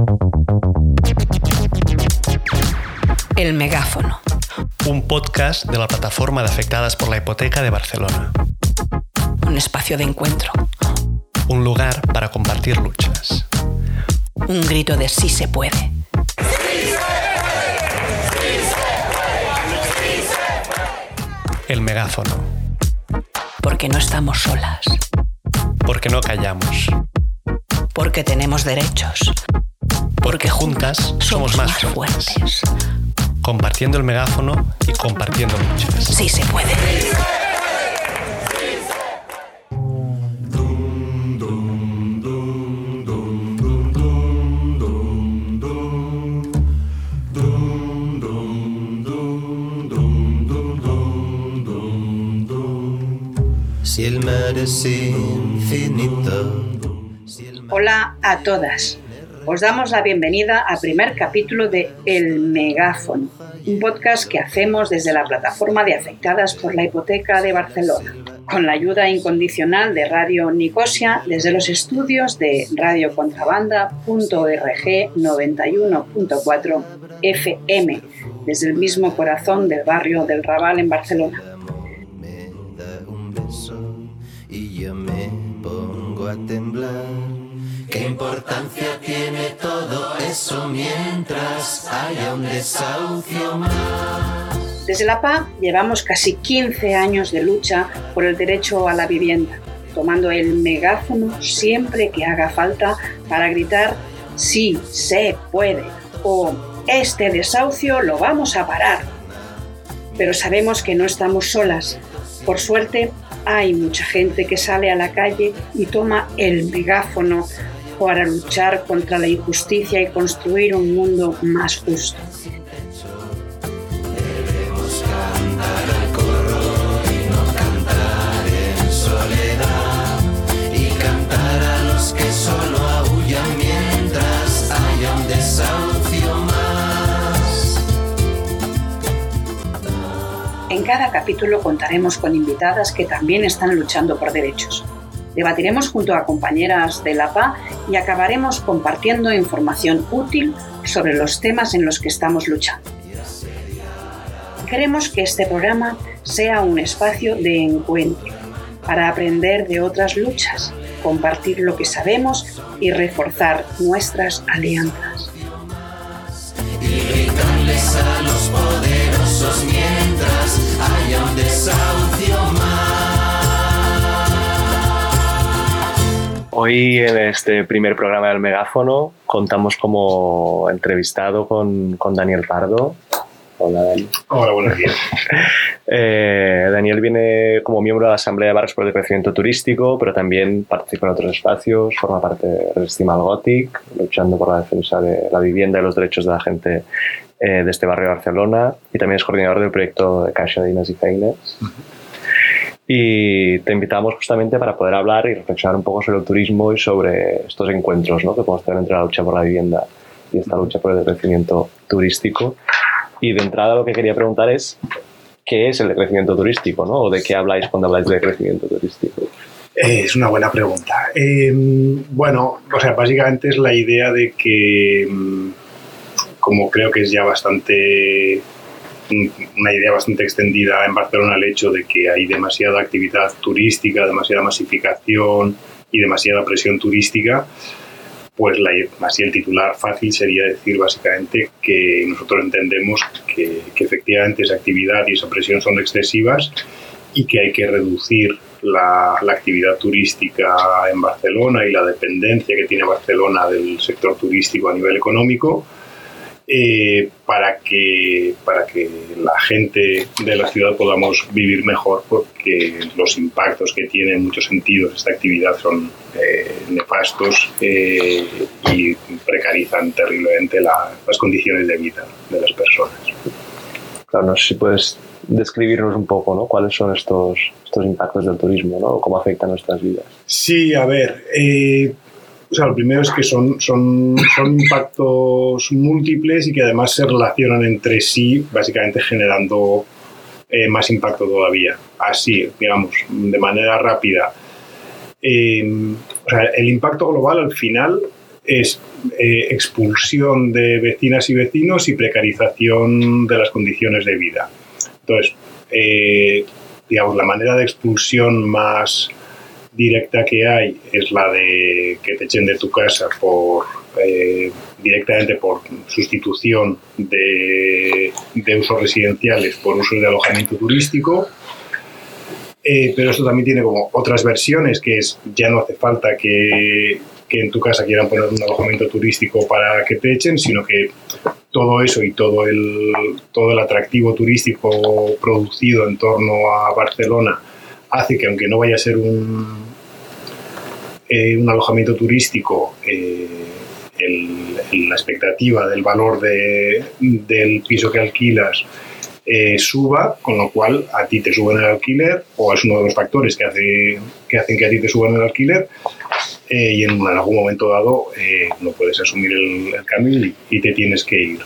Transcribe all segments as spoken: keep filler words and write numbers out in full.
El Megáfono. Un podcast de la plataforma de afectadas por la hipoteca de Barcelona. Un espacio de encuentro. Un lugar para compartir luchas. Un grito de sí se puede. ¡Sí se puede! ¡Sí se puede! ¡Sí se puede! El Megáfono. Porque no estamos solas. Porque no callamos. Porque tenemos derechos. Porque juntas somos, somos más, más fuertes. fuertes. Compartiendo el megáfono y compartiendo luchas. Sí se puede. ¡Sí se puede! Si el mar es infinito. Hola a todas. Os damos la bienvenida al primer capítulo de El Megáfono, un podcast que hacemos desde la plataforma de afectadas por la hipoteca de Barcelona, con la ayuda incondicional de Radio Nicosia desde los estudios de radio contrabanda punto org noventa y uno punto cuatro F M, desde el mismo corazón del barrio del Raval en Barcelona. Y yo me pongo a temblar. ¿Qué importancia tiene todo eso mientras haya un desahucio más? Desde la P A llevamos casi quince años de lucha por el derecho a la vivienda, tomando el megáfono siempre que haga falta para gritar sí se puede o este desahucio lo vamos a parar. Pero sabemos que no estamos solas. Por suerte, hay mucha gente que sale a la calle y toma el megáfono para luchar contra la injusticia y construir un mundo más justo. Debemos cantar al coro y no cantar en soledad, y cantar a los que solo aúllan mientras haya un desahucio más. En cada capítulo contaremos con invitadas que también están luchando por derechos. Debatiremos junto a compañeras de la P A y acabaremos compartiendo información útil sobre los temas en los que estamos luchando. Queremos que este programa sea un espacio de encuentro para aprender de otras luchas, compartir lo que sabemos y reforzar nuestras alianzas. Y gritarles a los poderosos mientras haya un desahucio más. Hoy en este primer programa del Megáfono contamos como entrevistado con, con Daniel Pardo. Hola, Dani. Hola, buenos días. eh, Daniel viene como miembro de la Asamblea de Barrios por el Crecimiento Turístico, pero también participa en otros espacios, forma parte de Resistim al Gòtic, luchando por la defensa de la vivienda y los derechos de la gente eh, de este barrio de Barcelona, y también es coordinador del proyecto de Caixa d'Eines i Feines. Uh-huh. Y te invitamos justamente para poder hablar y reflexionar un poco sobre el turismo y sobre estos encuentros, ¿no?, que podemos tener entre la lucha por la vivienda y esta lucha por el crecimiento turístico. Y de entrada lo que quería preguntar es ¿qué es el decrecimiento turístico, ¿no? ¿O de qué habláis cuando habláis de decrecimiento turístico? Eh, es una buena pregunta. Eh, bueno, o sea, básicamente es la idea de que, como creo que es ya bastante, una idea bastante extendida en Barcelona, el hecho de que hay demasiada actividad turística, demasiada masificación y demasiada presión turística, pues la, así el titular fácil sería decir básicamente que nosotros entendemos que, que efectivamente esa actividad y esa presión son excesivas y que hay que reducir la, la actividad turística en Barcelona y la dependencia que tiene Barcelona del sector turístico a nivel económico, eh, para que, para que la gente de la ciudad podamos vivir mejor, porque los impactos que tiene en muchos sentidos esta actividad son eh, nefastos eh, y precarizan terriblemente la, las condiciones de vida de las personas. Claro, no sé si puedes describirnos un poco, ¿no?, cuáles son estos, estos impactos del turismo, ¿no?, o cómo afectan nuestras vidas. Sí, a ver, eh, o sea, lo primero es que son, son, son impactos múltiples y que además se relacionan entre sí, básicamente generando eh, más impacto todavía. Así, digamos, de manera rápida. Eh, o sea, el impacto global al final es eh, expulsión de vecinas y vecinos y precarización de las condiciones de vida. Entonces, eh, digamos, la manera de expulsión más directa que hay es la de que te echen de tu casa por eh, directamente por sustitución de, de usos residenciales por usos de alojamiento turístico. Eh, pero esto también tiene como otras versiones, que es ya no hace falta que, que en tu casa quieran poner un alojamiento turístico para que te echen, sino que todo eso y todo el, todo el atractivo turístico producido en torno a Barcelona hace que, aunque no vaya a ser un, eh, un alojamiento turístico, eh, el, la expectativa del valor de, del piso que alquilas eh, suba, con lo cual a ti te suben el alquiler, o es uno de los factores que, hace, que hacen que a ti te suban el alquiler, eh, y en, en algún momento dado eh, no puedes asumir el, el cambio y, y te tienes que ir.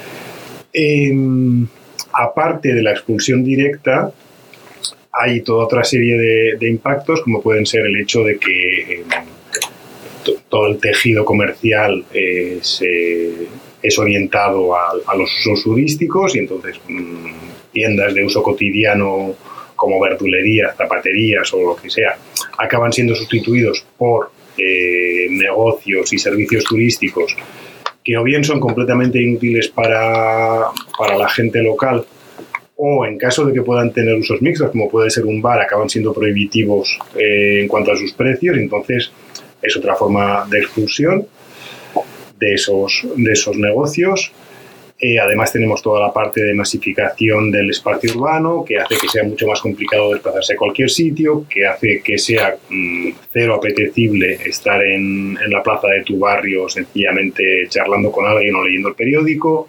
Eh, aparte de la expulsión directa, hay toda otra serie de, de impactos, como pueden ser el hecho de que eh, t- todo el tejido comercial eh, se, es orientado a, a los usos turísticos, y entonces mmm, tiendas de uso cotidiano como verdulerías, zapaterías o lo que sea acaban siendo sustituidos por eh, negocios y servicios turísticos que o bien son completamente inútiles para, para la gente local, o en caso de que puedan tener usos mixtos, como puede ser un bar, acaban siendo prohibitivos eh, en cuanto a sus precios. Entonces es otra forma de expulsión de esos, de esos negocios. Eh, además tenemos toda la parte de masificación del espacio urbano, que hace que sea mucho más complicado desplazarse a cualquier sitio, que hace que sea mmm, cero apetecible estar en, en la plaza de tu barrio sencillamente charlando con alguien o leyendo el periódico.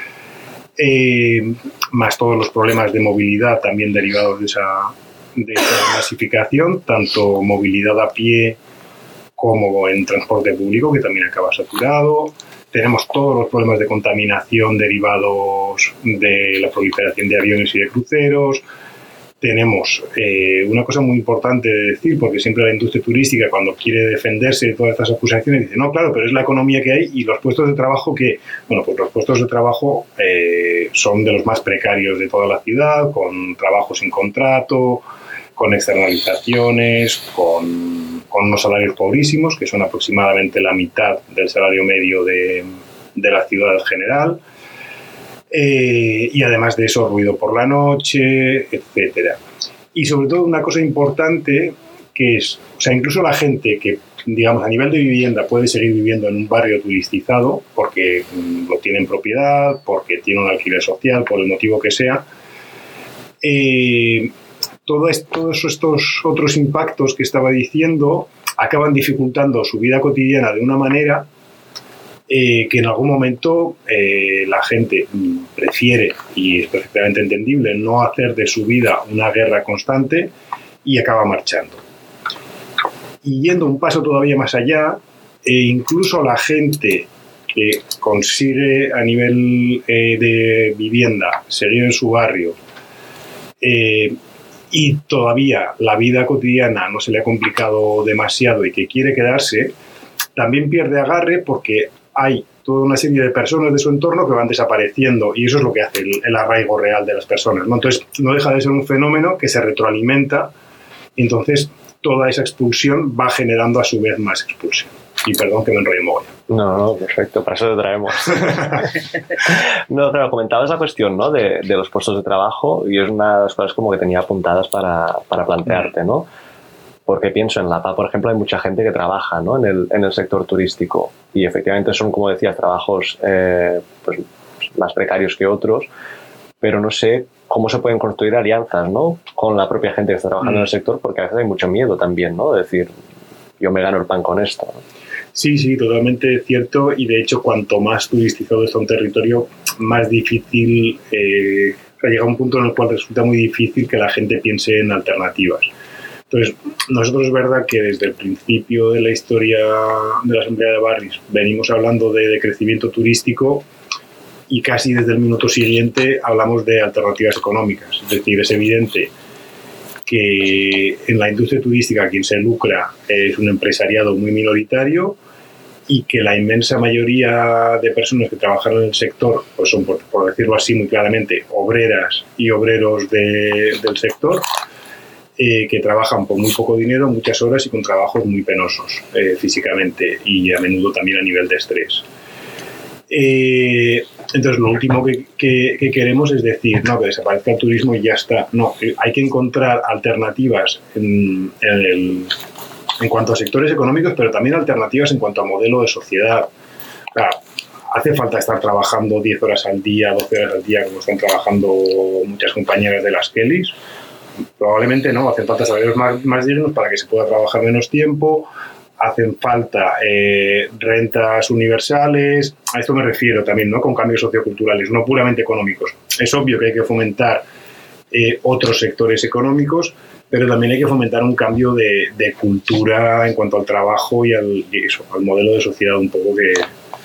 Eh, más todos los problemas de movilidad también derivados de esa, de esa masificación, tanto movilidad a pie como en transporte público, que también acaba saturado. Tenemos todos los problemas de contaminación derivados de la proliferación de aviones y de cruceros. Tenemos eh, una cosa muy importante de decir, porque siempre la industria turística, cuando quiere defenderse de todas estas acusaciones, dice, no, claro, pero es la economía que hay y los puestos de trabajo que, bueno, pues los puestos de trabajo eh, son de los más precarios de toda la ciudad, con trabajo sin contrato, con externalizaciones, con, con unos salarios pobrísimos, que son aproximadamente la mitad del salario medio de, de la ciudad en general. Eh, y además de eso, ruido por la noche, etcétera. Y sobre todo una cosa importante que es, o sea, incluso la gente que, digamos, a nivel de vivienda puede seguir viviendo en un barrio turisticado porque mm, lo tiene en propiedad, porque tiene un alquiler social, por el motivo que sea, eh, todo esto, todos estos otros impactos que estaba diciendo acaban dificultando su vida cotidiana de una manera Eh, que en algún momento eh, la gente prefiere, y es perfectamente entendible, no hacer de su vida una guerra constante y acaba marchando. Y yendo un paso todavía más allá, eh, incluso la gente que consigue a nivel eh, de vivienda seguir en su barrio eh, y todavía la vida cotidiana no se le ha complicado demasiado y que quiere quedarse, también pierde agarre porque hay toda una serie de personas de su entorno que van desapareciendo, y eso es lo que hace el, el arraigo real de las personas, ¿no? Entonces no deja de ser un fenómeno que se retroalimenta, y entonces toda esa expulsión va generando a su vez más expulsión. Y perdón que me enrolle mogollón. No, no, perfecto, para eso te traemos. No, pero comentabas la cuestión, ¿no?, de, de los puestos de trabajo, y es una de las cosas como que tenía apuntadas para, para plantearte, ¿no? Porque pienso en La Paz, por ejemplo, hay mucha gente que trabaja, ¿no?, en el, en el sector turístico, y efectivamente son, como decías, trabajos eh, pues, más precarios que otros, pero no sé cómo se pueden construir alianzas, ¿no?, con la propia gente que está trabajando mm. en el sector, porque a veces hay mucho miedo también, ¿no?, de decir, yo me gano el pan con esto, ¿no? Sí, sí, totalmente cierto, y de hecho cuanto más turístico está un territorio, más difícil, eh, o sea, llega un punto en el cual resulta muy difícil que la gente piense en alternativas. Entonces, nosotros es verdad que desde el principio de la historia de la Asamblea de Barris venimos hablando de, de crecimiento turístico, y casi desde el minuto siguiente hablamos de alternativas económicas. Es decir, es evidente que en la industria turística quien se lucra es un empresariado muy minoritario, y que la inmensa mayoría de personas que trabajan en el sector pues son, por, por decirlo así muy claramente, obreras y obreros de, del sector, eh, que trabajan por muy poco dinero, muchas horas y con trabajos muy penosos eh, físicamente y a menudo también a nivel de estrés. Eh, entonces lo último que, que, que queremos es decir, no, que desaparezca el turismo y ya está. No, hay que encontrar alternativas en, en, el, en cuanto a sectores económicos, pero también alternativas en cuanto a modelo de sociedad. Claro, hace falta estar trabajando diez horas al día, doce horas al día, como están trabajando muchas compañeras de las Kellys. Probablemente no, hacen falta salarios más, más dignos para que se pueda trabajar menos tiempo. Hacen falta eh, rentas universales, a esto me refiero también, ¿no? Con cambios socioculturales, no puramente económicos. Es obvio que hay que fomentar eh, otros sectores económicos, pero también hay que fomentar un cambio de, de cultura en cuanto al trabajo y al, y eso, al modelo de sociedad un poco que,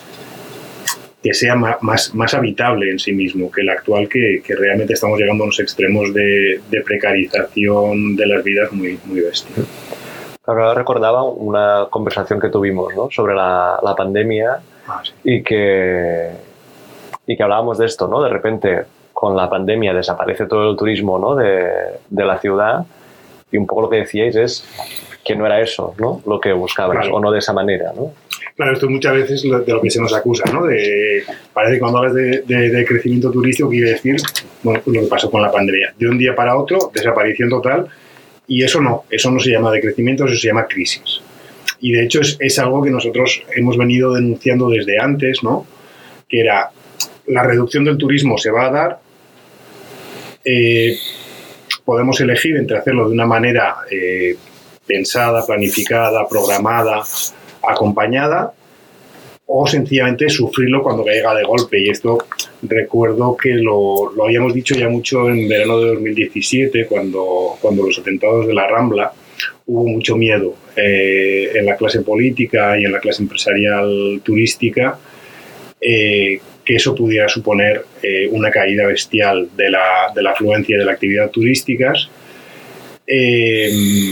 que sea más, más, más habitable en sí mismo que el actual, que, que realmente estamos llegando a unos extremos de, de precarización de las vidas muy, muy bestias. Ahora recordaba una conversación que tuvimos, ¿no? Sobre la, la pandemia Ah, sí. y, que, y que hablábamos de esto, ¿no? De repente, con la pandemia desaparece todo el turismo, ¿no? de, de la ciudad, y un poco lo que decíais es que no era eso, ¿no? Lo que buscabas, Claro. o no de esa manera, ¿no? Claro, esto muchas veces lo- de lo que se nos acusa, ¿no? De, parece que cuando hablas de, de, de crecimiento turístico quiere decir, bueno, pues lo que pasó con la pandemia. De un día para otro, desaparición total, y eso no, eso no se llama decrecimiento, eso se llama crisis. Y de hecho es, es algo que nosotros hemos venido denunciando desde antes, ¿no? Que era, la reducción del turismo se va a dar, eh, podemos elegir entre hacerlo de una manera eh, pensada, planificada, programada, acompañada, o sencillamente sufrirlo cuando caiga de golpe. Y esto recuerdo que lo, lo habíamos dicho ya mucho en verano de dos mil diecisiete, cuando, cuando los atentados de la Rambla, hubo mucho miedo eh, en la clase política y en la clase empresarial turística, eh, que eso pudiera suponer eh, una caída bestial de la, de la afluencia y de la actividad turísticas. Eh,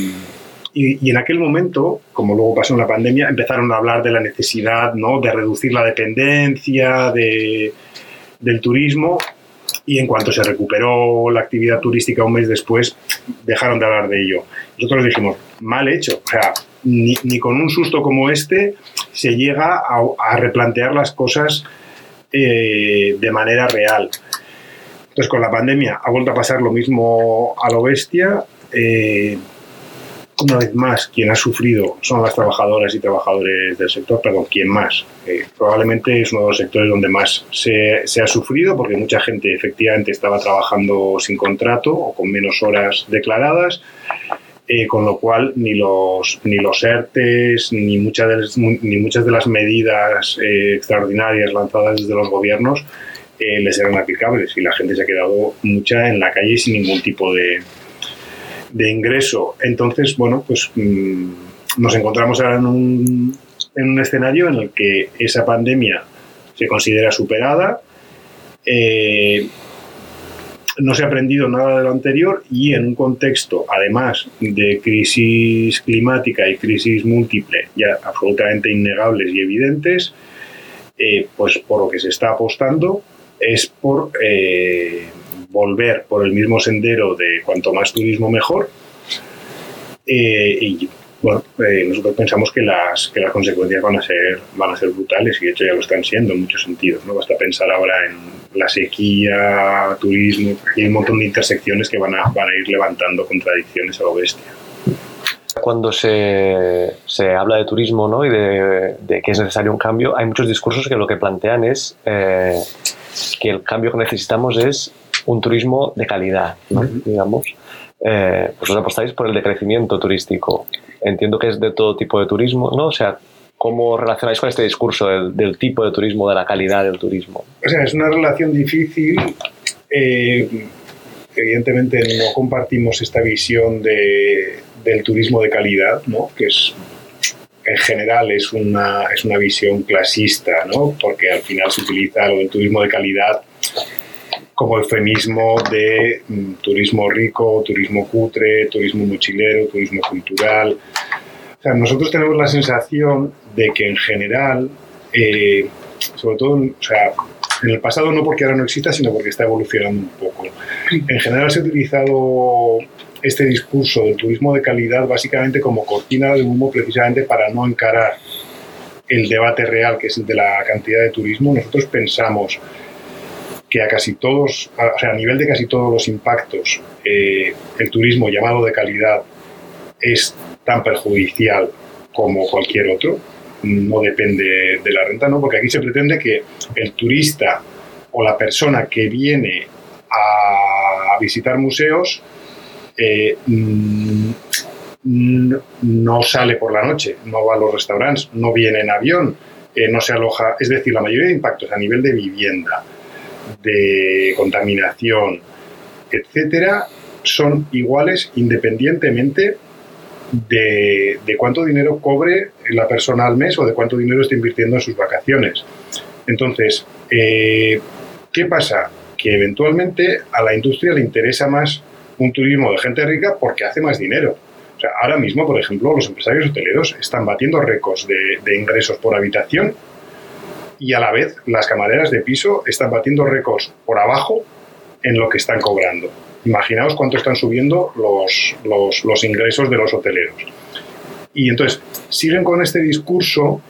Y, y en aquel momento, como luego pasó en la pandemia, empezaron a hablar de la necesidad, ¿no? De reducir la dependencia de, del turismo, y en cuanto se recuperó la actividad turística un mes después, dejaron de hablar de ello. Nosotros dijimos, mal hecho, o sea, ni, ni con un susto como este se llega a, a replantear las cosas eh, de manera real. Entonces, con la pandemia ha vuelto a pasar lo mismo a lo bestia. Eh, Una vez más, quien ha sufrido son las trabajadoras y trabajadores del sector, perdón, quien más. Eh, probablemente es uno de los sectores donde más se, se ha sufrido, porque mucha gente efectivamente estaba trabajando sin contrato o con menos horas declaradas, eh, con lo cual ni los, ni los ERTES ni muchas de las, ni muchas de las medidas eh, extraordinarias lanzadas desde los gobiernos eh, les eran aplicables, y la gente se ha quedado mucha en la calle sin ningún tipo de de ingreso. Entonces, bueno, pues mmm, nos encontramos ahora en un, en un escenario en el que esa pandemia se considera superada, eh, no se ha aprendido nada de lo anterior, y en un contexto, además de crisis climática y crisis múltiple ya absolutamente innegables y evidentes, eh, pues por lo que se está apostando es por eh, volver por el mismo sendero de cuanto más turismo mejor, eh, y bueno, eh, nosotros pensamos que las, que las consecuencias van a ser van a ser brutales, y de hecho ya lo están siendo en muchos sentidos, ¿no? Basta pensar ahora en la sequía, turismo, aquí hay un montón de intersecciones que van a, van a ir levantando contradicciones a lo bestia. Cuando se, se habla de turismo, ¿no? Y de, de que es necesario un cambio, hay muchos discursos que lo que plantean es eh, que el cambio que necesitamos es un turismo de calidad, ¿no? Uh-huh. Digamos. Eh, pues os apostáis por el decrecimiento turístico. Entiendo que es de todo tipo de turismo, ¿no? O sea, ¿cómo relacionáis con este discurso del, del tipo de turismo, de la calidad del turismo? O sea, es una relación difícil. Eh, evidentemente no compartimos esta visión de, del turismo de calidad, ¿no? Que es, en general es una, es una visión clasista, ¿no? Porque al final se utiliza lo del turismo de calidad como eufemismo de mm, turismo rico, turismo cutre, turismo mochilero, turismo cultural. O sea, nosotros tenemos la sensación de que en general, eh, sobre todo, o sea, en el pasado no porque ahora no exista, sino porque está evolucionando un poco. En general se ha utilizado este discurso del turismo de calidad básicamente como cortina de humo, precisamente para no encarar el debate real, que es el de la cantidad de turismo. Nosotros pensamos que a casi todos, o sea, a nivel de casi todos los impactos, eh, el turismo llamado de calidad es tan perjudicial como cualquier otro. No depende de la renta, ¿no? Porque aquí se pretende que el turista o la persona que viene a visitar museos eh, no sale por la noche, no va a los restaurantes, no viene en avión, eh, no se aloja. Es decir, la mayoría de impactos a nivel de vivienda, de contaminación, etcétera, son iguales independientemente De, de cuánto dinero cobre la persona al mes o de cuánto dinero está invirtiendo en sus vacaciones. Entonces, eh, ¿qué pasa? Que eventualmente a la industria le interesa más un turismo de gente rica porque hace más dinero. O sea, ahora mismo, por ejemplo, los empresarios hoteleros están batiendo récords de, de ingresos por habitación y a la vez las camareras de piso están batiendo récords por abajo en lo que están cobrando. Imaginaos cuánto están subiendo los, los, los ingresos de los hoteleros. Y entonces siguen con este discurso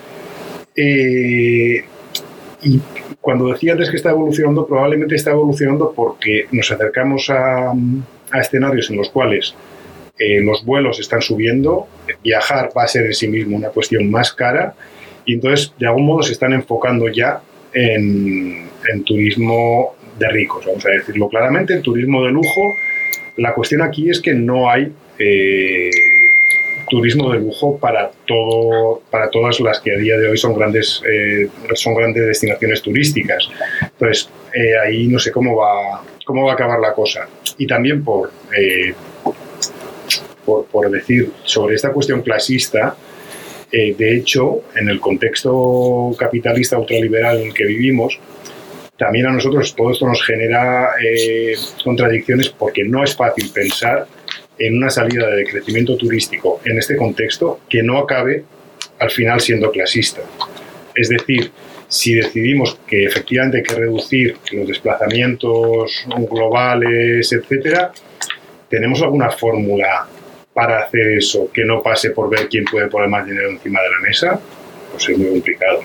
eh, y cuando decía antes que está evolucionando, probablemente está evolucionando porque nos acercamos a, a escenarios en los cuales eh, los vuelos están subiendo, viajar va a ser en sí mismo una cuestión más cara y entonces de algún modo se están enfocando ya en, en turismo de ricos, vamos a decirlo claramente, el turismo de lujo. La cuestión aquí es que no hay eh, turismo de lujo para todo, para todas las que a día de hoy son grandes, eh, son grandes destinaciones turísticas. Entonces, eh, ahí no sé cómo va, cómo va a acabar la cosa. Y también por, eh, por, por decir sobre esta cuestión clasista, eh, de hecho, en el contexto capitalista ultraliberal en el que vivimos, también a nosotros todo esto nos genera eh, contradicciones porque no es fácil pensar en una salida de crecimiento turístico en este contexto que no acabe al final siendo clasista. Es decir, si decidimos que efectivamente hay que reducir los desplazamientos globales, etcétera, ¿tenemos alguna fórmula para hacer eso que no pase por ver quién puede poner más dinero encima de la mesa? Pues es muy complicado.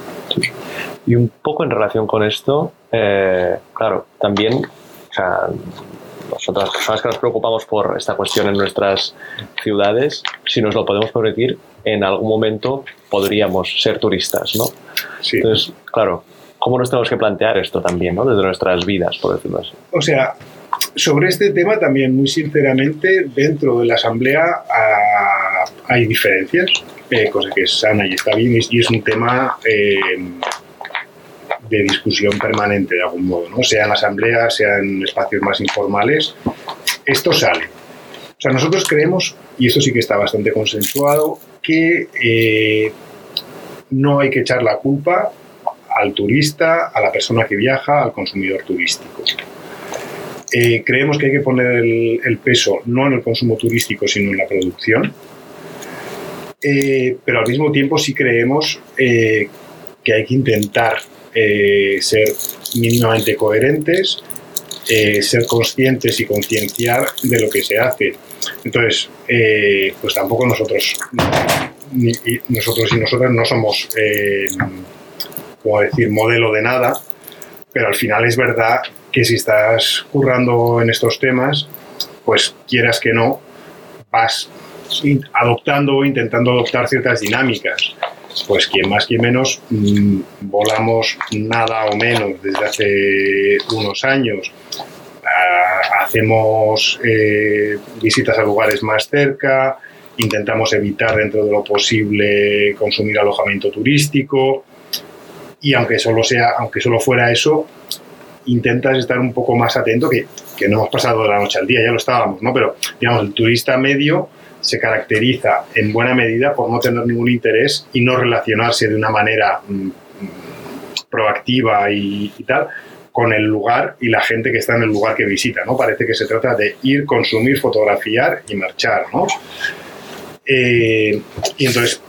Y un poco en relación con esto, eh, claro, también, o sea, nosotras las personas que nos preocupamos por esta cuestión en nuestras ciudades, si nos lo podemos permitir, en algún momento podríamos ser turistas, ¿no? Sí. Entonces, claro, ¿cómo nos tenemos que plantear esto también, ¿no? Desde nuestras vidas, por decirlo así. O sea, sobre este tema también, muy sinceramente, dentro de la Asamblea ah, hay diferencias, eh, cosa que es sana y está bien, y es un tema eh, de discusión permanente de algún modo, ¿no? Sea en la Asamblea, sea en espacios más informales, esto sale. O sea, nosotros creemos, y esto sí que está bastante consensuado, que eh, no hay que echar la culpa al turista, a la persona que viaja, al consumidor turístico. Eh, creemos que hay que poner el, el peso no en el consumo turístico, sino en la producción. Eh, pero al mismo tiempo sí creemos eh, que hay que intentar eh, ser mínimamente coherentes, eh, ser conscientes y concienciar de lo que se hace. Entonces, eh, pues tampoco nosotros, ni, y nosotros y nosotras no somos, eh, como decir, modelo de nada, pero al final es verdad que si estás currando en estos temas, pues quieras que no, vas adoptando o intentando adoptar ciertas dinámicas. Pues quien más, quien menos, mmm, volamos nada o menos desde hace unos años. Uh, hacemos eh, visitas a lugares más cerca, intentamos evitar dentro de lo posible consumir alojamiento turístico y aunque solo sea, aunque solo fuera eso, intentas estar un poco más atento, que, que no hemos pasado de la noche al día, ya lo estábamos, ¿no? Pero, digamos, el turista medio se caracteriza en buena medida por no tener ningún interés y no relacionarse de una manera mm, proactiva y, y tal con el lugar y la gente que está en el lugar que visita, ¿no? Parece que se trata de ir, consumir, fotografiar y marchar, ¿no? Eh, y entonces,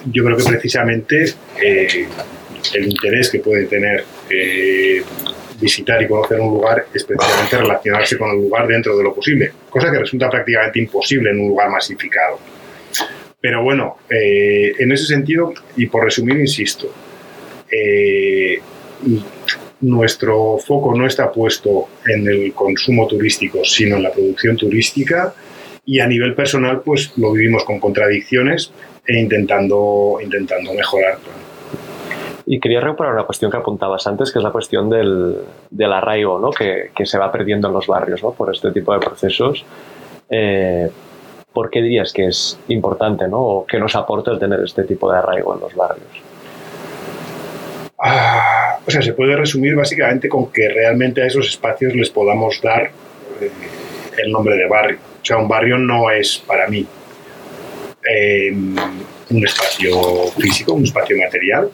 yo creo que precisamente eh, el interés que puede tener eh, visitar y conocer un lugar es precisamente relacionarse con el lugar dentro de lo posible, cosa que resulta prácticamente imposible en un lugar masificado. Pero bueno, eh, en ese sentido, y por resumir, insisto, eh, nuestro foco no está puesto en el consumo turístico, sino en la producción turística, y a nivel personal pues lo vivimos con contradicciones e intentando, intentando mejorar. Y quería recuperar una cuestión que apuntabas antes, que es la cuestión del, del arraigo, ¿no? que, que se va perdiendo en los barrios, ¿no? Por este tipo de procesos. Eh, ¿Por qué dirías que es importante, ¿no? O qué nos aporta el tener este tipo de arraigo en los barrios? Ah, o sea, se puede resumir básicamente con que realmente a esos espacios les podamos dar eh, el nombre de barrio. O sea, un barrio no es para mí eh, un espacio físico, un espacio material.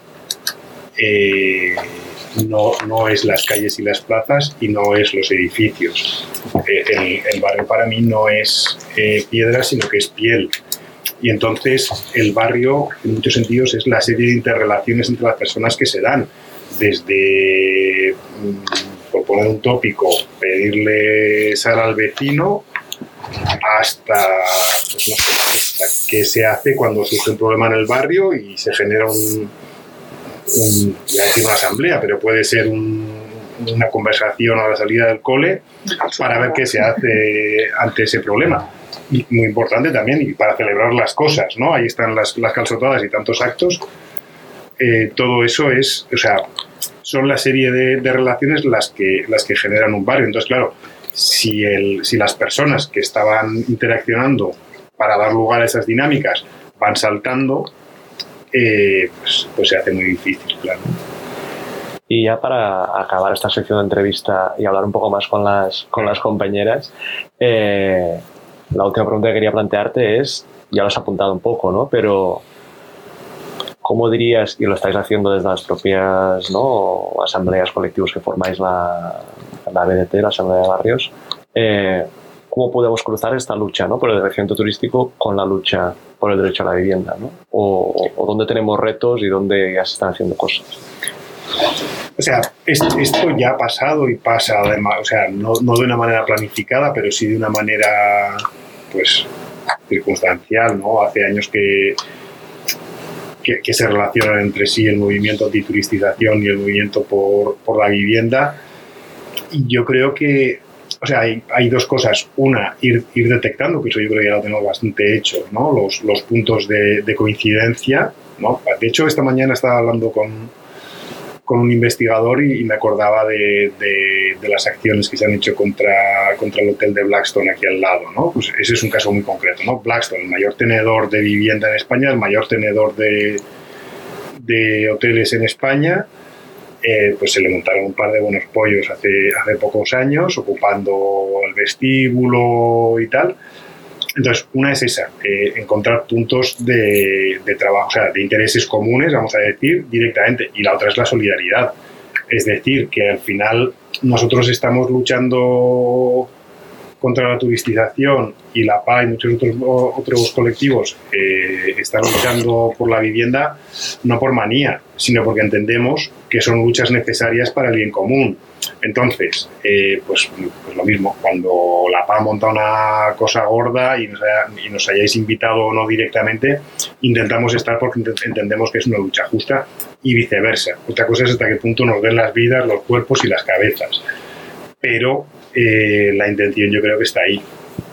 Eh, no, no es las calles y las plazas y no es los edificios. Eh, el, el barrio para mí no es eh, piedra, sino que es piel. Y entonces el barrio, en muchos sentidos, es la serie de interrelaciones entre las personas que se dan. Desde, por poner un tópico, pedirle sal al vecino, hasta, pues no sé, hasta qué se hace cuando surge un problema en el barrio y se genera un, un voy a decir una asamblea, pero puede ser un, una conversación a la salida del cole para ver qué se hace ante ese problema. Y muy importante también, y para celebrar las cosas, ¿no? Ahí están las, las calzotadas y tantos actos. Eh, todo eso es, o sea, son la serie de, de relaciones las que, las que generan un barrio. Entonces, claro, si, el, si las personas que estaban interaccionando para dar lugar a esas dinámicas van saltando, eh, pues, pues se hace muy difícil, claro. Y ya para acabar esta sección de entrevista y hablar un poco más con las, con las compañeras, eh, la última pregunta que quería plantearte es, ya lo has apuntado un poco, ¿no? Pero ¿cómo dirías, y lo estáis haciendo desde las propias, ¿no? asambleas, colectivos que formáis la, la B D T, la Asamblea de Barrios, eh, cómo podemos cruzar esta lucha, ¿no? por el crecimiento turístico con la lucha por el derecho a la vivienda, ¿no? O, o dónde tenemos retos y dónde ya se están haciendo cosas? O sea, esto ya ha pasado y pasa además, o sea, no, no de una manera planificada, pero sí de una manera, pues, circunstancial, ¿no? Hace años que, que, que se relacionan entre sí el movimiento antituristización y el movimiento por, por la vivienda. Y yo creo que, o sea, hay, hay dos cosas. Una, ir, ir detectando, que eso yo creo que ya lo tenemos bastante hecho, ¿no? Los, los puntos de, de coincidencia, ¿no? De hecho, esta mañana estaba hablando con con un investigador y, y me acordaba de, de, de las acciones que se han hecho contra, contra el hotel de Blackstone aquí al lado, ¿no? Pues ese es un caso muy concreto, ¿no? Blackstone, el mayor tenedor de vivienda en España, el mayor tenedor de, de hoteles en España, eh, pues se le montaron un par de buenos pollos hace, hace pocos años, ocupando el vestíbulo y tal. Entonces, una es esa, eh, encontrar puntos de, de trabajo, o sea, de intereses comunes, vamos a decir, directamente. Y la otra es la solidaridad. Es decir, que al final nosotros estamos luchando contra la turistización y la P A y muchos otros, otros colectivos eh, están luchando por la vivienda no por manía, sino porque entendemos que son luchas necesarias para el bien común. Entonces, eh, pues, pues lo mismo, cuando la P A monta una cosa gorda y nos, haya, y nos hayáis invitado o no directamente, intentamos estar porque entendemos que es una lucha justa y viceversa. Otra cosa es hasta qué punto nos den las vidas, los cuerpos y las cabezas. Pero eh, la intención yo creo que está ahí.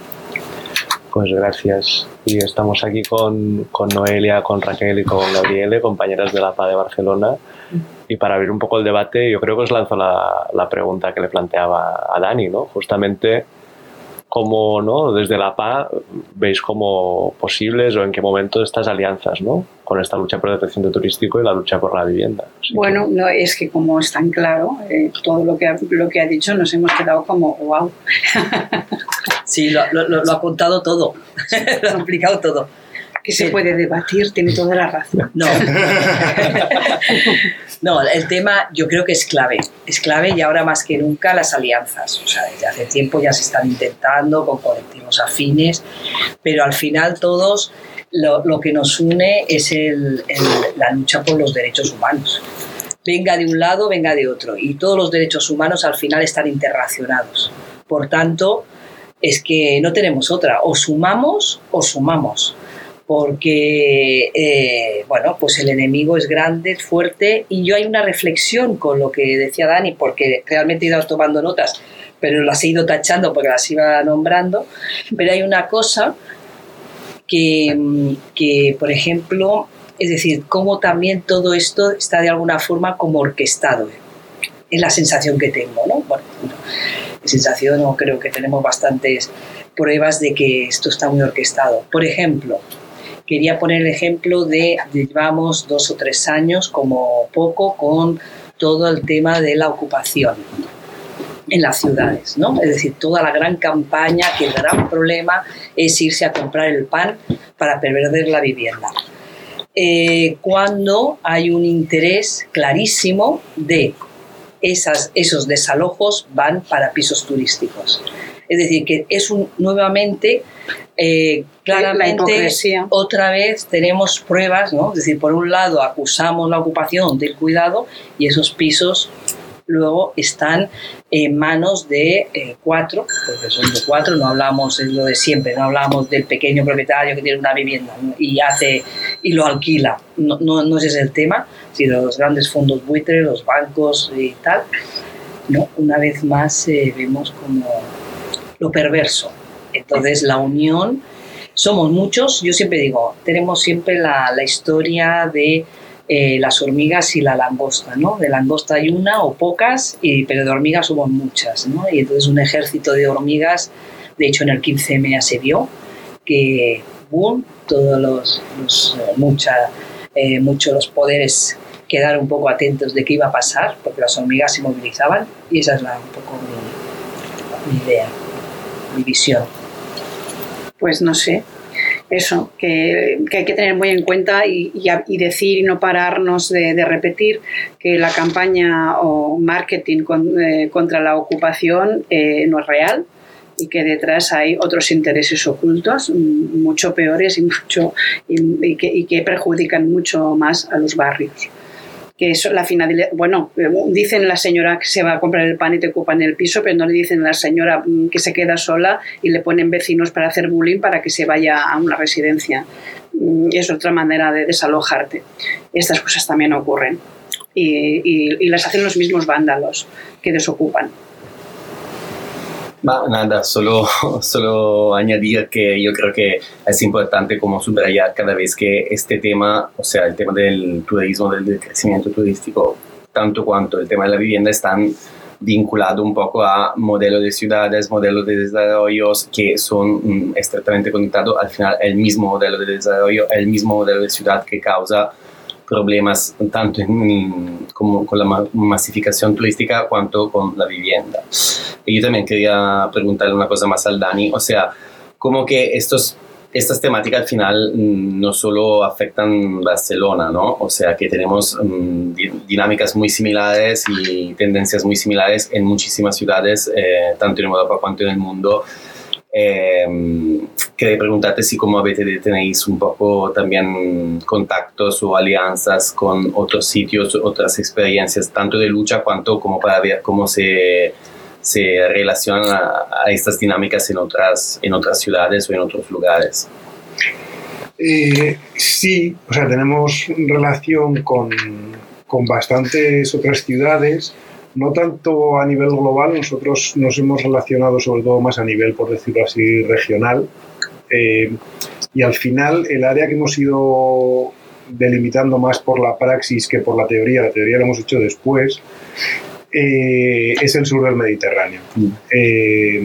Pues gracias. Y estamos aquí con, con Noelia, con Raquel y con Gabriele, compañeras de la P A de Barcelona. Y para abrir un poco el debate, yo creo que os lanzo la, la pregunta que le planteaba a Dani, ¿no? Justamente, ¿cómo, ¿no? desde la P A veis como posibles o en qué momento estas alianzas, ¿no? Con esta lucha por el crecimiento turístico y la lucha por la vivienda? Así bueno, que... no, es que como es tan claro, eh, todo lo que, ha, lo que ha dicho nos hemos quedado como wow. Sí, lo, lo, lo ha contado todo, lo ha explicado todo. Que se puede debatir, tiene toda la razón. No. No, el tema yo creo que es clave. Es clave y ahora más que nunca las alianzas. O sea, desde hace tiempo ya se están intentando con colectivos afines, pero al final todos lo, lo que nos une es el, el, la lucha por los derechos humanos. Venga de un lado, venga de otro. Y todos los derechos humanos al final están interrelacionados. Por tanto, es que no tenemos otra. O sumamos o sumamos. Porque, eh, bueno, pues el enemigo es grande, es fuerte, y yo hay una reflexión con lo que decía Dani, porque realmente he ido tomando notas, pero las he ido tachando porque las iba nombrando, pero hay una cosa que, que por ejemplo, es decir, cómo también todo esto está de alguna forma como orquestado, es la sensación que tengo, ¿no? Bueno, la sensación, no, creo que tenemos bastantes pruebas de que esto está muy orquestado. Por ejemplo, quería poner el ejemplo de, de llevamos dos o tres años como poco con todo el tema de la ocupación en las ciudades, ¿no? Es decir, toda la gran campaña, que el gran problema es irse a comprar el pan para perder la vivienda. Eh, cuando hay un interés clarísimo de esas, esos desalojos van para pisos turísticos. Es decir, que es un, nuevamente, eh, claramente, otra vez tenemos pruebas, ¿no? Es decir, por un lado acusamos la ocupación del cuidado y esos pisos luego están en manos de eh, cuatro, porque son de cuatro, no hablamos, es lo de siempre, no hablamos del pequeño propietario que tiene una vivienda, ¿no? y hace y lo alquila, no, no, no ese es el tema, sino los grandes fondos buitres, los bancos y tal, ¿no? Una vez más eh, vemos como lo perverso. Entonces la unión, somos muchos, yo siempre digo, tenemos siempre la, la historia de eh, las hormigas y la langosta, ¿no? De langosta hay una o pocas, y, pero de hormigas hubo muchas, ¿no? Y entonces un ejército de hormigas, de hecho en el quince eme ya se vio que, boom, todos los, los mucha, eh, muchos los poderes quedaron un poco atentos de qué iba a pasar, porque las hormigas se movilizaban, y esa es la, un poco mi, mi idea, mi visión. Pues no sé, eso, que, que hay que tener muy en cuenta y, y, y decir y no pararnos de, de repetir que la campaña o marketing con, eh, contra la ocupación eh, no es real y que detrás hay otros intereses ocultos mucho peores y, mucho, y, y, que, y que perjudican mucho más a los barrios. Que eso, la finalidad, bueno, dicen la señora que se va a comprar el pan y te ocupan el piso, pero no le dicen a la señora que se queda sola y le ponen vecinos para hacer bullying para que se vaya a una residencia. Es otra manera de desalojarte. Estas cosas también ocurren y, y, y las hacen los mismos vándalos que desocupan. Ma nada, solo, solo añadir que yo creo que es importante como subrayar cada vez que este tema, o sea, el tema del turismo, del, del crecimiento turístico, tanto cuanto el tema de la vivienda, están vinculados un poco a modelos de ciudades, modelos de desarrollos que son mm, estrictamente conectados. Al final, el mismo modelo de desarrollo, el mismo modelo de ciudad que causa problemas tanto en, como con la masificación turística cuanto con la vivienda. Y yo también quería preguntarle una cosa más al Dani, o sea, como que estos, estas temáticas al final no solo afectan Barcelona, ¿no? O sea, que tenemos um, dinámicas muy similares y tendencias muy similares en muchísimas ciudades, eh, tanto en Europa cuanto en el mundo. Eh, quería preguntarte si como a veces tenéis un poco también contactos o alianzas con otros sitios, otras experiencias, tanto de lucha cuanto como para ver cómo se, se relacionan a, a estas dinámicas en otras, en otras ciudades o en otros lugares. Eh, sí, o sea, tenemos relación con, con bastantes otras ciudades. No tanto a nivel global, nosotros nos hemos relacionado sobre todo más a nivel, por decirlo así, regional. Eh, y al final el área que hemos ido delimitando más por la praxis que por la teoría, la teoría la hemos hecho después, eh, es el sur del Mediterráneo. Mm. Eh,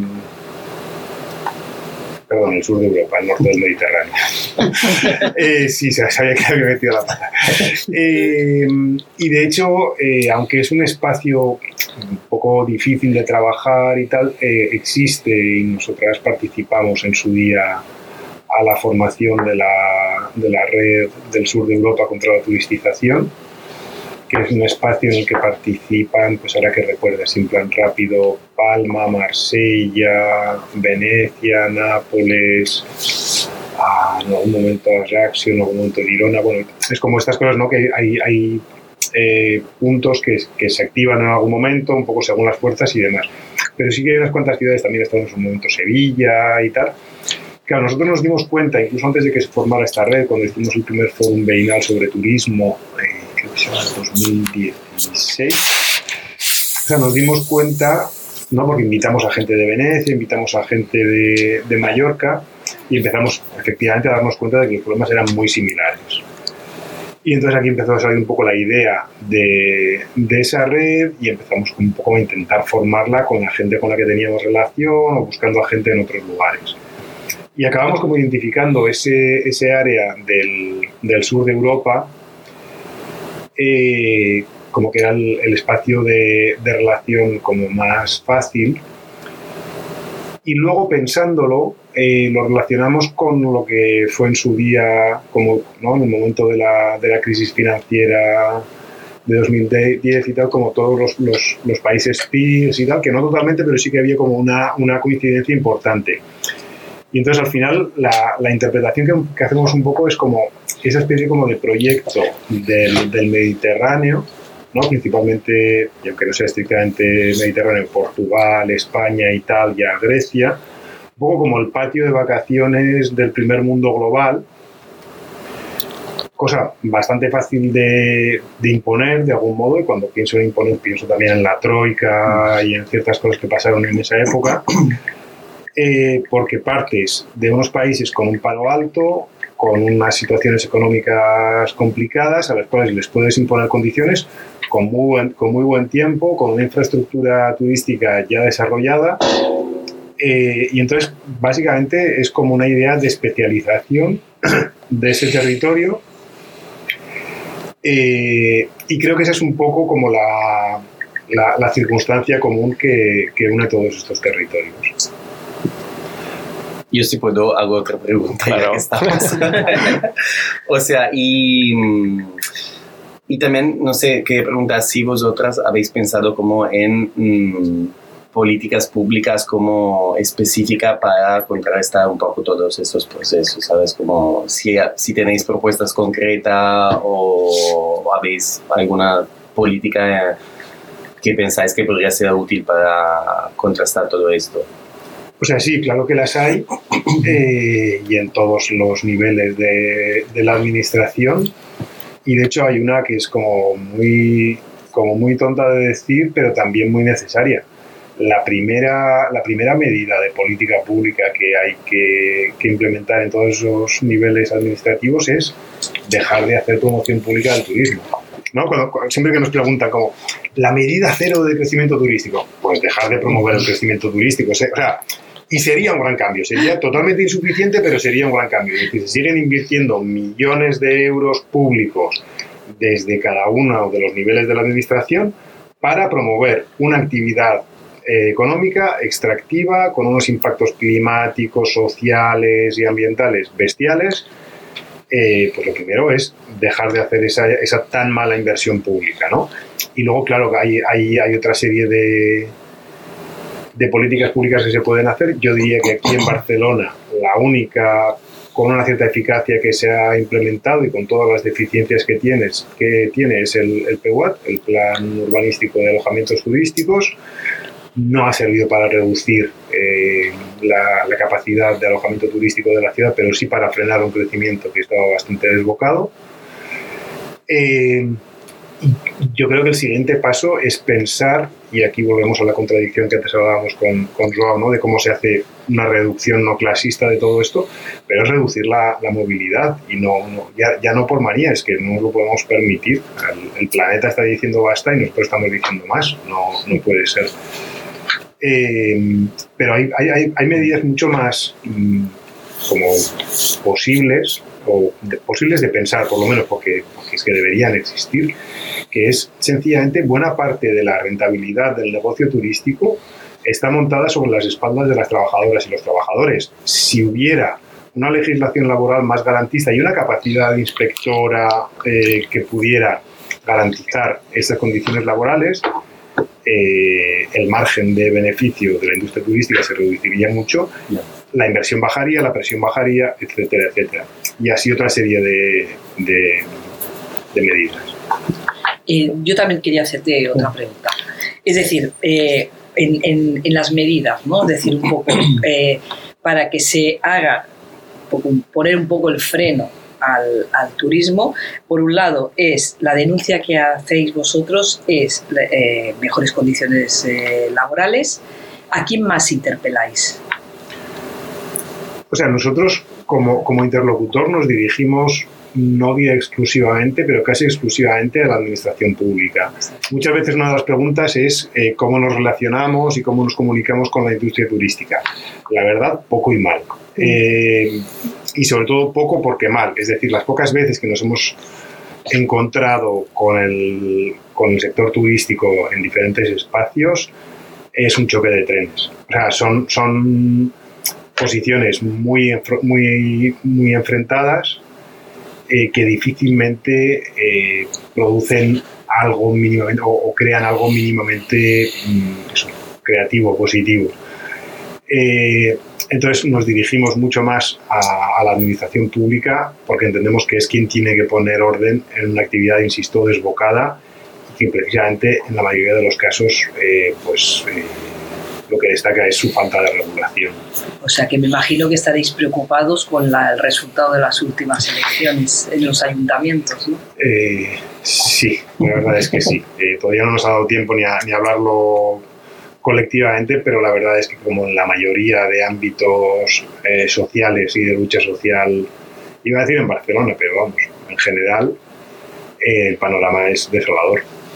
Perdón, el sur de Europa, el norte del Mediterráneo. eh, sí, sabía que había metido la pata. Eh, y de hecho, eh, aunque es un espacio un poco difícil de trabajar y tal, eh, existe y nosotras participamos en su día a la formación de la, de la red del sur de Europa contra la turistización, que es un espacio en el que participan, pues ahora que recuerdas, en plan rápido, Palma, Marsella, Venecia, Nápoles, ah, en algún momento Ajaccio, en algún momento Girona. Bueno, es como estas cosas, ¿no? Que hay, hay eh, puntos que, que se activan en algún momento, un poco según las fuerzas y demás. Pero sí que hay unas cuantas ciudades, también están en su momento Sevilla y tal. Claro, nosotros nos dimos cuenta, incluso antes de que se formara esta red, cuando hicimos el primer fórum veïnal sobre turismo, eh, creo que se llama dos mil dieciséis, o sea, nos dimos cuenta, ¿no? Porque invitamos a gente de Venecia, invitamos a gente de, de Mallorca y empezamos efectivamente a darnos cuenta de que los problemas eran muy similares. Y entonces aquí empezó a salir un poco la idea de, de esa red y empezamos un poco a intentar formarla con la gente con la que teníamos relación o buscando a gente en otros lugares. Y acabamos como identificando ese, ese área del, del sur de Europa eh, como que era el, el espacio de, de relación como más fácil. Y luego pensándolo, eh, lo relacionamos con lo que fue en su día, como, ¿no? En el momento de la, de la crisis financiera de dos mil diez y tal, como todos los, los, los países P I R S y tal, que no totalmente, pero sí que había como una, una coincidencia importante. Y entonces al final la, la interpretación que, que hacemos un poco es como esa especie como de proyecto del, del Mediterráneo, ¿no? Principalmente, y aunque no sea estrictamente Mediterráneo, Portugal, España, Italia, Grecia, un poco como el patio de vacaciones del primer mundo global, cosa bastante fácil de, de imponer de algún modo, y cuando pienso en imponer pienso también en la Troika y en ciertas cosas que pasaron en esa época, eh, porque partes de unos países con un paro alto, con unas situaciones económicas complicadas, a las cuales les puedes imponer condiciones con muy buen, con muy buen tiempo, con una infraestructura turística ya desarrollada, eh, y entonces básicamente es como una idea de especialización de ese territorio, eh, y creo que esa es un poco como la, la, la circunstancia común que, que une todos estos territorios. Yo sí puedo hago otra pregunta, claro. Ya que estamos. O sea, y, y también, no sé, qué pregunta, si vosotras habéis pensado como en mmm, políticas públicas como específica para contrarrestar un poco todos estos procesos, ¿sabes? Como si, si tenéis propuestas concretas o, o habéis alguna política que pensáis que podría ser útil para contrastar todo esto. O sea, sí, claro que las hay, eh, y en todos los niveles de, de la administración. Y de hecho hay una que es como muy, como muy tonta de decir, pero también muy necesaria. La primera, la primera medida de política pública que hay que, que implementar en todos esos niveles administrativos es dejar de hacer promoción pública del turismo, ¿no? Cuando, siempre que nos preguntan como, ¿la medida cero de crecimiento turístico? Pues dejar de promover el crecimiento turístico. O sea, y sería un gran cambio, sería totalmente insuficiente, pero sería un gran cambio. Es decir, se siguen invirtiendo millones de euros públicos desde cada uno de los niveles de la administración para promover una actividad eh, económica extractiva con unos impactos climáticos, sociales y ambientales bestiales. Eh, pues lo primero es dejar de hacer esa, esa tan mala inversión pública, ¿no? Y luego, claro, hay, hay, hay otra serie de... de políticas públicas que se pueden hacer. Yo diría que aquí en Barcelona la única con una cierta eficacia que se ha implementado y con todas las deficiencias que, tienes, que tiene es el, el P U A T, el Plan Urbanístico de Alojamientos Turísticos. No ha servido para reducir eh, la, la capacidad de alojamiento turístico de la ciudad, pero sí para frenar un crecimiento que estaba bastante desbocado. Eh, Yo creo que el siguiente paso es pensar, y aquí volvemos a la contradicción que antes hablábamos con, con Joao, ¿no? De cómo se hace una reducción no clasista de todo esto, pero es reducir la, la movilidad, y no, no ya, ya no por manía, es que no lo podemos permitir. El, el planeta está diciendo basta y nosotros estamos diciendo más, no, no puede ser. Eh, pero hay, hay, hay medidas mucho más mmm, como posibles, o de, posibles de pensar, por lo menos, porque, porque es que deberían existir, que es sencillamente buena parte de la rentabilidad del negocio turístico está montada sobre las espaldas de las trabajadoras y los trabajadores. Si hubiera una legislación laboral más garantista y una capacidad inspectora eh, que pudiera garantizar esas condiciones laborales, eh, el margen de beneficio de la industria turística se reduciría mucho, la inversión bajaría, la presión bajaría, etcétera, etcétera. Y así otra serie de, de, de medidas. Eh, yo también quería hacerte otra pregunta. Es decir, eh, en, en, en las medidas, ¿no? Es decir, un poco eh, para que se haga, poner un poco el freno al, al turismo, por un lado es la denuncia que hacéis vosotros, es eh, mejores condiciones eh, laborales. ¿A quién más interpeláis? O sea, nosotros como, como interlocutor nos dirigimos no diría exclusivamente, pero casi exclusivamente a la administración pública. Muchas veces una de las preguntas es eh, cómo nos relacionamos y cómo nos comunicamos con la industria turística. La verdad, poco y mal. Eh, y sobre todo poco porque mal. Es decir, las pocas veces que nos hemos encontrado con el, con el sector turístico en diferentes espacios es un choque de trenes. O sea, son, son posiciones muy, muy, muy enfrentadas, Eh, que difícilmente eh, producen algo mínimamente o, o crean algo mínimamente mm, eso, creativo, positivo. Eh, entonces nos dirigimos mucho más a, a la administración pública porque entendemos que es quien tiene que poner orden en una actividad, insisto, desbocada y que precisamente en la mayoría de los casos eh, pues eh, lo que destaca es su falta de regulación. O sea que me imagino que estaréis preocupados con la, el resultado de las últimas elecciones en los ayuntamientos, ¿no? Eh, sí, la verdad es que sí. Eh, todavía no nos ha dado tiempo ni a, ni a hablarlo colectivamente, pero la verdad es que como en la mayoría de ámbitos eh, sociales y de lucha social, iba a decir en Barcelona, pero vamos, en general eh, el panorama es desolador.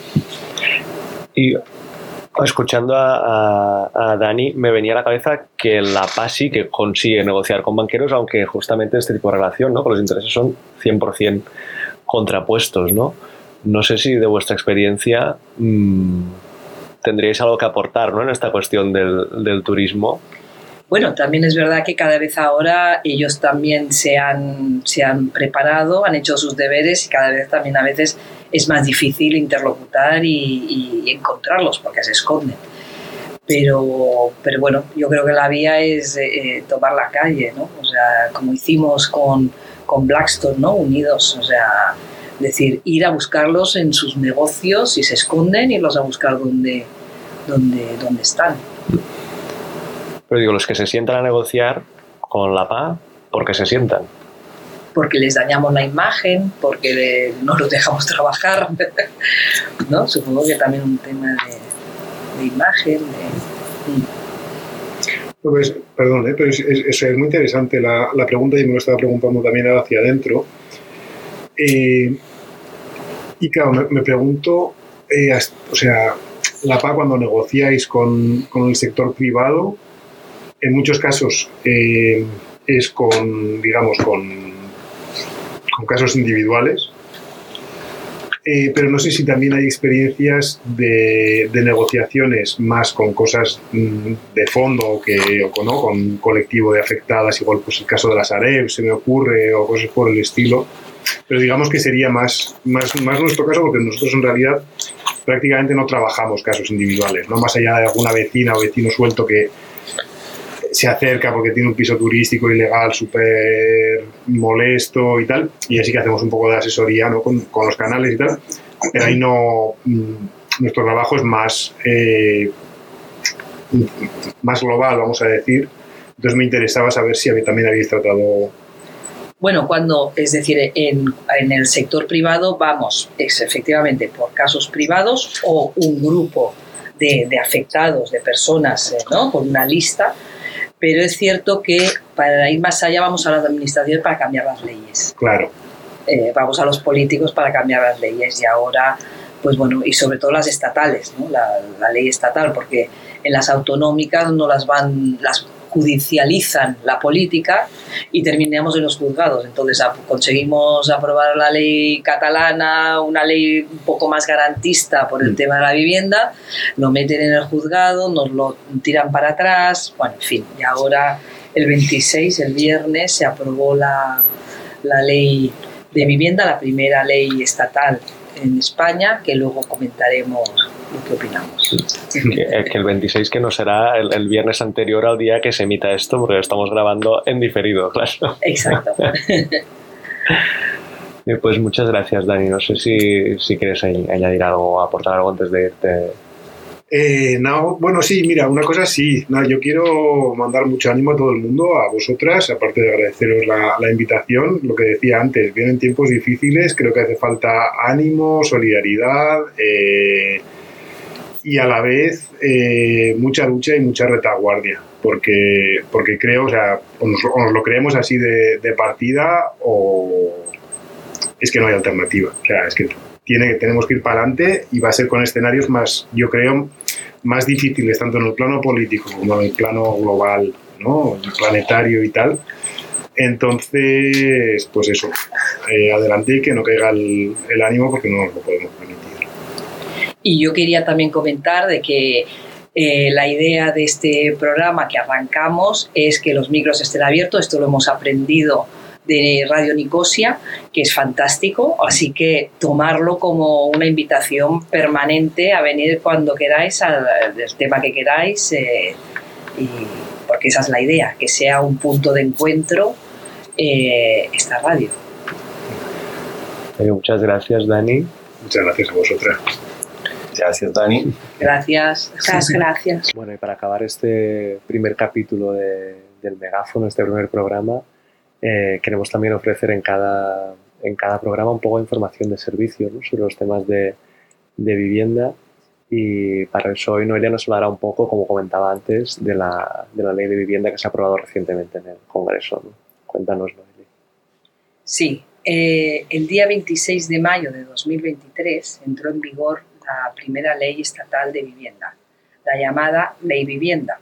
Y escuchando a, a, a Dani, me venía a la cabeza que la P A sí que consigue negociar con banqueros, aunque justamente este tipo de relación, ¿no?, con los intereses son cien por ciento contrapuestos, ¿no? No sé si de vuestra experiencia mmm, tendríais algo que aportar, ¿no?, en esta cuestión del, del turismo. Bueno, también es verdad que cada vez ahora ellos también se han, se han preparado, han hecho sus deberes y cada vez también a veces es más difícil interlocutar y, y encontrarlos porque se esconden. Pero, pero bueno, yo creo que la vía es eh, tomar la calle, ¿no? O sea, como hicimos con, con Blackstone, ¿no?, unidos. O sea, decir, ir a buscarlos en sus negocios, si se esconden, irlos a buscar donde, donde, donde están. Pero digo, los que se sientan a negociar con la P A, ¿por qué se sientan? Porque les dañamos la imagen, porque le, no los dejamos trabajar, ¿no? Supongo que también un tema de, de imagen. De... Pues, perdón, ¿eh? pero es, es, es muy interesante la, la pregunta y me lo estaba preguntando también hacia adentro. Eh, y claro, me, me pregunto, eh, o sea, la P A cuando negociáis con, con el sector privado, en muchos casos eh, es con, digamos, con, con casos individuales, eh, pero no sé si también hay experiencias de, de negociaciones más con cosas de fondo que, o con, ¿no?, con colectivo de afectadas, igual pues el caso de la Sareb se me ocurre, o cosas por el estilo, pero digamos que sería más, más, más nuestro caso porque nosotros en realidad prácticamente no trabajamos casos individuales, no más allá de alguna vecina o vecino suelto que se acerca porque tiene un piso turístico ilegal súper molesto y tal, y así que hacemos un poco de asesoría, ¿no?, con, con los canales y tal, pero ahí no, nuestro trabajo es más eh, más global, vamos a decir. Entonces me interesaba saber si también habéis tratado... Bueno, cuando, es decir, en, en el sector privado vamos es efectivamente por casos privados o un grupo de, de afectados, de personas, ¿no?, con una lista. Pero es cierto que para ir más allá vamos a las administraciones para cambiar las leyes. Claro. Eh, vamos a los políticos para cambiar las leyes y ahora, pues bueno, y sobre todo las estatales, ¿no?, la, la ley estatal, porque en las autonómicas no las van, las judicializan la política y terminamos en los juzgados. Entonces conseguimos aprobar la ley catalana, una ley un poco más garantista por el mm. tema de la vivienda, lo meten en el juzgado, nos lo tiran para atrás, bueno, en fin, y ahora el veintiséis, el viernes, se aprobó la, la ley de vivienda, la primera ley estatal en España, que luego comentaremos lo que opinamos. Que, que el veintiséis, que no será el, el viernes anterior al día que se emita esto, porque lo estamos grabando en diferido, claro. Exacto. Pues muchas gracias, Dani. No sé si, si quieres añadir algo, aportar algo antes de irte. Eh, no, bueno, sí, mira, una cosa sí. No, yo quiero mandar mucho ánimo a todo el mundo, a vosotras, aparte de agradeceros la, la invitación. Lo que decía antes, vienen tiempos difíciles, creo que hace falta ánimo, solidaridad eh, y a la vez eh, mucha lucha y mucha retaguardia, porque, porque creo, o sea, o nos, o nos lo creemos así de, de partida o es que no hay alternativa. O sea, es que Tiene, tenemos que ir para adelante y va a ser con escenarios más, yo creo, más difíciles, tanto en el plano político como en el plano global, ¿no? El planetario y tal. Entonces, pues eso, eh, adelante y que no caiga el, el ánimo porque no nos lo podemos permitir. Y yo quería también comentar de que eh, la idea de este programa que arrancamos es que los micros estén abiertos, esto lo hemos aprendido de Radio Nicosia, que es fantástico, así que tomarlo como una invitación permanente a venir cuando queráis al, al tema que queráis, eh, y, porque esa es la idea, que sea un punto de encuentro eh, esta radio. Eh, muchas gracias, Dani. Muchas gracias a vosotras. Gracias, Dani. Gracias. Muchas gracias. Bueno, y para acabar este primer capítulo de, del Megáfono, este primer programa, Eh, queremos también ofrecer en cada, en cada programa un poco de información de servicio, ¿no? Sobre los temas de, de vivienda, y para eso hoy Noelia nos hablará un poco, como comentaba antes, de la, de la ley de vivienda que se ha aprobado recientemente en el Congreso, ¿no? Cuéntanos, Noelia. Sí, eh, el día veintiséis de mayo de dos mil veintitrés entró en vigor la primera ley estatal de vivienda, la llamada Ley Vivienda.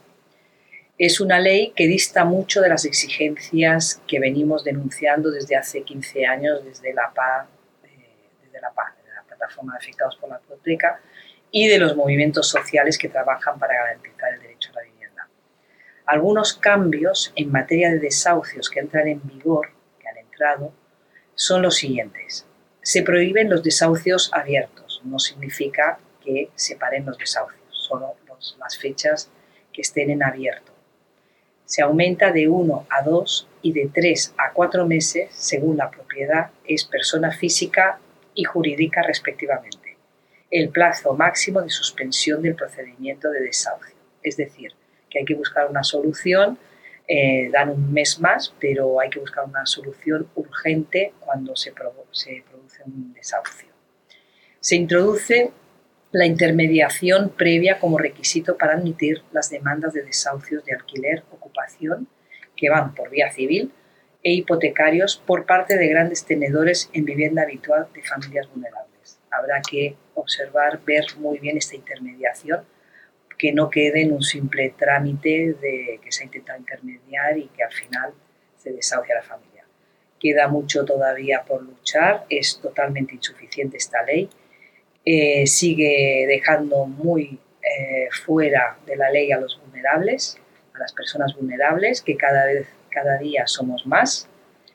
Es una ley que dista mucho de las exigencias que venimos denunciando desde hace quince años desde la P A, eh, desde la P A, de la Plataforma de Afectados por la Hipoteca, y de los movimientos sociales que trabajan para garantizar el derecho a la vivienda. Algunos cambios en materia de desahucios que entran en vigor, que han entrado, son los siguientes. Se prohíben los desahucios abiertos, no significa que se paren los desahucios, solo los, las fechas que estén en abierto. Se aumenta de uno a dos y de tres a cuatro meses según la propiedad es persona física y jurídica respectivamente, el plazo máximo de suspensión del procedimiento de desahucio. Es decir, que hay que buscar una solución, eh, dan un mes más, pero hay que buscar una solución urgente cuando se, produ- se produce un desahucio. Se introduce la intermediación previa como requisito para admitir las demandas de desahucios de alquiler, ocupación, que van por vía civil, e hipotecarios por parte de grandes tenedores en vivienda habitual de familias vulnerables. Habrá que observar, ver muy bien esta intermediación, que no quede en un simple trámite de que se ha intentado intermediar y que al final se desahucia a la familia. Queda mucho todavía por luchar, es totalmente insuficiente esta ley. Eh, sigue dejando muy eh, fuera de la ley a los vulnerables, a las personas vulnerables, que cada vez, cada día somos más.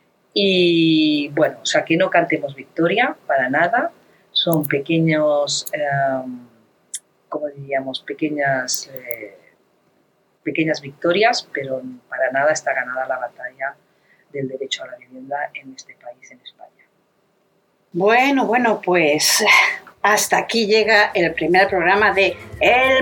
Y bueno, o sea, que no cantemos victoria para nada, son pequeños, eh, ¿cómo diríamos? Pequeñas, eh, pequeñas victorias, pero para nada está ganada la batalla del derecho a la vivienda en este país, en España. Bueno, bueno, pues hasta aquí llega el primer programa de El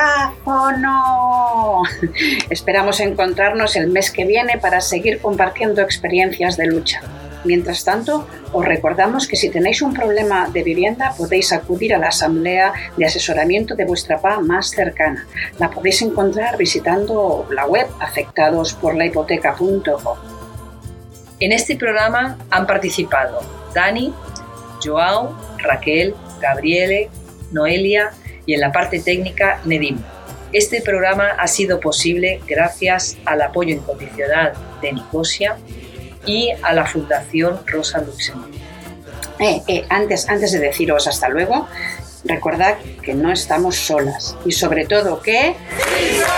Megáfono. Esperamos encontrarnos el mes que viene para seguir compartiendo experiencias de lucha. Mientras tanto, os recordamos que si tenéis un problema de vivienda podéis acudir a la asamblea de asesoramiento de vuestra P A más cercana. La podéis encontrar visitando la web afectados por la hipoteca punto com. En este programa han participado Dani, Joao, Raquel, Gabriele, Noelia y en la parte técnica Nedim. Este programa ha sido posible gracias al apoyo incondicional de Nicosia y a la Fundación Rosa Luxemburgo. Eh, eh, antes, antes de deciros hasta luego, recordad que no estamos solas y sobre todo que...